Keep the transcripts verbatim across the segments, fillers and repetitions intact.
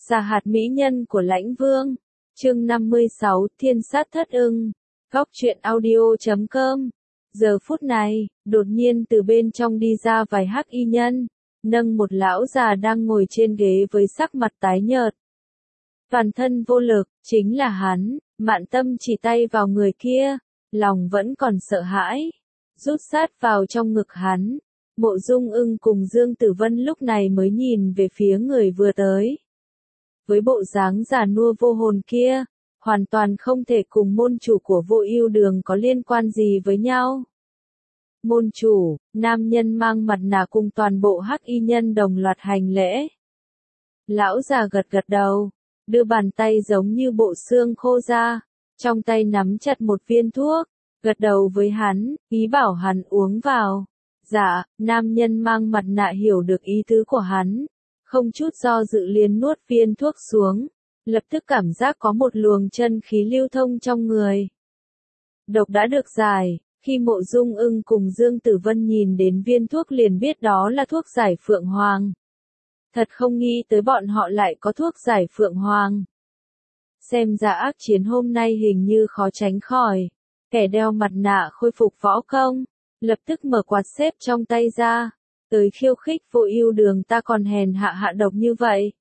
Giả hạt mỹ nhân của Lãnh Vương. Chương năm mươi sáu, Thiên sát thất ưng. Góc truyện audio chấm com. Giờ phút này, đột nhiên từ bên trong đi ra vài hắc y nhân, nâng một lão già đang ngồi trên ghế với sắc mặt tái nhợt. Toàn thân vô lực, chính là hắn. Mạn Tâm chỉ tay vào người kia, lòng vẫn còn sợ hãi, rút sát vào trong ngực hắn. Mộ Dung Ưng cùng Dương Tử Vân lúc này mới nhìn về phía người vừa tới. Với bộ dáng già nua vô hồn kia, hoàn toàn không thể cùng môn chủ của Vô Ưu Đường có liên quan gì với nhau. Môn chủ, nam nhân mang mặt nạ cùng toàn bộ hắc y nhân đồng loạt hành lễ. Lão già gật gật đầu, đưa bàn tay giống như bộ xương khô ra, trong tay nắm chặt một viên thuốc, gật đầu với hắn, ý bảo hắn uống vào. Dạ, nam nhân mang mặt nạ hiểu được ý tứ của hắn, không chút do dự liền nuốt viên thuốc xuống, lập tức cảm giác có một luồng chân khí lưu thông trong người. Độc đã được giải, khi Mộ Dung Ưng cùng Dương Tử Vân nhìn đến viên thuốc liền biết đó là thuốc giải Phượng Hoàng. Thật không nghĩ tới bọn họ lại có thuốc giải Phượng Hoàng. Xem ra ác chiến hôm nay hình như khó tránh khỏi. Kẻ đeo mặt nạ khôi phục võ công, lập tức mở quạt xếp trong tay ra, tới khiêu khích Vô Ưu Đường ta còn hèn hạ hạ độc như vậy.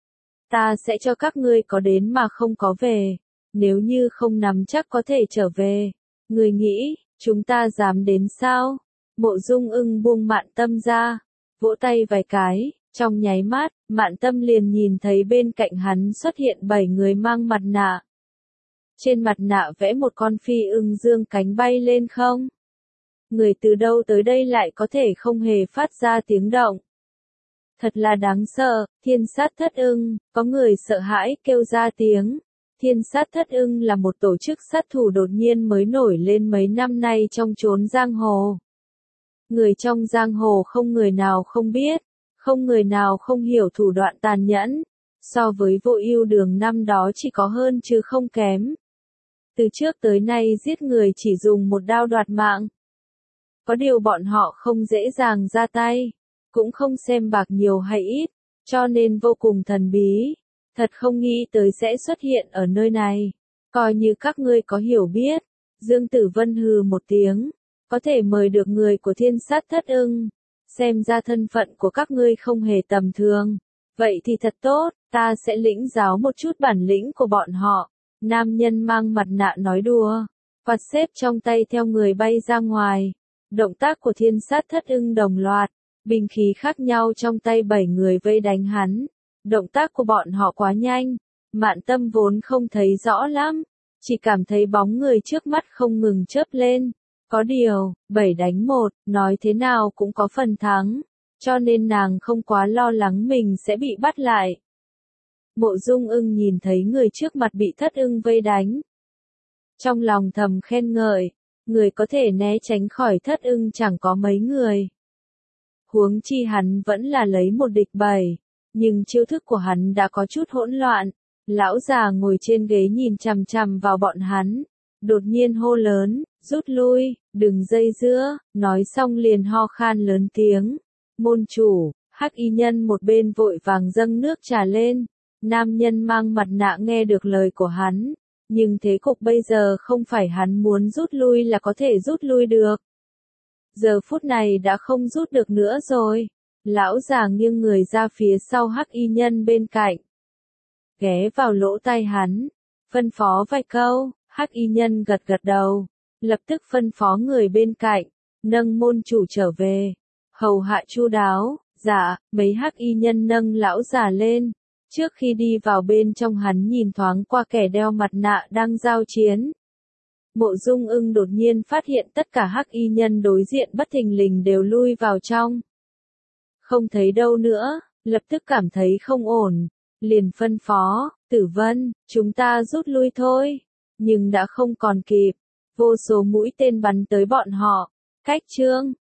Ta sẽ cho các ngươi có đến mà không có về, nếu như không nắm chắc có thể trở về. Ngươi nghĩ, chúng ta dám đến sao? Mộ Dung Ưng buông Mạn Tâm ra, vỗ tay vài cái, trong nháy mắt, Mạn Tâm liền nhìn thấy bên cạnh hắn xuất hiện bảy người mang mặt nạ. Trên mặt nạ vẽ một con phi ưng dương cánh bay lên không. Người từ đâu tới đây lại có thể không hề phát ra tiếng động. Thật là đáng sợ, thiên sát thất ưng, có người sợ hãi kêu ra tiếng. Thiên sát thất ưng là một tổ chức sát thủ đột nhiên mới nổi lên mấy năm nay trong chốn giang hồ. Người trong giang hồ không người nào không biết, không người nào không hiểu thủ đoạn tàn nhẫn. So với Vô Ưu Đường năm đó chỉ có hơn chứ không kém. Từ trước tới nay giết người chỉ dùng một đao đoạt mạng. Có điều bọn họ không dễ dàng ra tay, cũng không xem bạc nhiều hay ít, cho nên vô cùng thần bí. Thật không nghĩ tới sẽ xuất hiện ở nơi này. Coi như các ngươi có hiểu biết. Dương Tử Vân hừ một tiếng, có thể mời được người của thiên sát thất ưng. Xem ra thân phận của các ngươi không hề tầm thường. Vậy thì thật tốt, ta sẽ lĩnh giáo một chút bản lĩnh của bọn họ. Nam nhân mang mặt nạ nói đùa, quạt xếp trong tay theo người bay ra ngoài. Động tác của thiên sát thất ưng đồng loạt, binh khí khác nhau trong tay bảy người vây đánh hắn. Động tác của bọn họ quá nhanh, Mạn Tâm vốn không thấy rõ lắm, chỉ cảm thấy bóng người trước mắt không ngừng chớp lên. Có điều, bảy đánh một, nói thế nào cũng có phần thắng, cho nên nàng không quá lo lắng mình sẽ bị bắt lại. Mộ Dung Ưng nhìn thấy người trước mặt bị thất ưng vây đánh. Trong lòng thầm khen ngợi, người có thể né tránh khỏi thất ưng chẳng có mấy người. Huống chi hắn vẫn là lấy một địch bảy, nhưng chiêu thức của hắn đã có chút hỗn loạn. Lão già ngồi trên ghế nhìn chằm chằm vào bọn hắn, đột nhiên hô lớn, rút lui, đừng dây dưa, nói xong liền ho khan lớn tiếng. Môn chủ, hắc y nhân một bên vội vàng dâng nước trà lên. Nam nhân mang mặt nạ nghe được lời của hắn, nhưng thế cục bây giờ không phải hắn muốn rút lui là có thể rút lui được. Giờ phút này đã không rút được nữa rồi. Lão già nghiêng người ra phía sau hắc y nhân bên cạnh, ghé vào lỗ tai hắn, phân phó vài câu. Hắc y nhân gật gật đầu, lập tức phân phó người bên cạnh, nâng môn chủ trở về, hầu hạ chu đáo. Dạ, mấy hắc y nhân nâng lão già lên. Trước khi đi vào bên trong hắn nhìn thoáng qua kẻ đeo mặt nạ đang giao chiến. Mộ Dung Ưng đột nhiên phát hiện tất cả hắc y nhân đối diện bất thình lình đều lui vào trong. Không thấy đâu nữa, lập tức cảm thấy không ổn, liền phân phó, Tử Vân, chúng ta rút lui thôi. Nhưng đã không còn kịp, vô số mũi tên bắn tới bọn họ. Cách chương,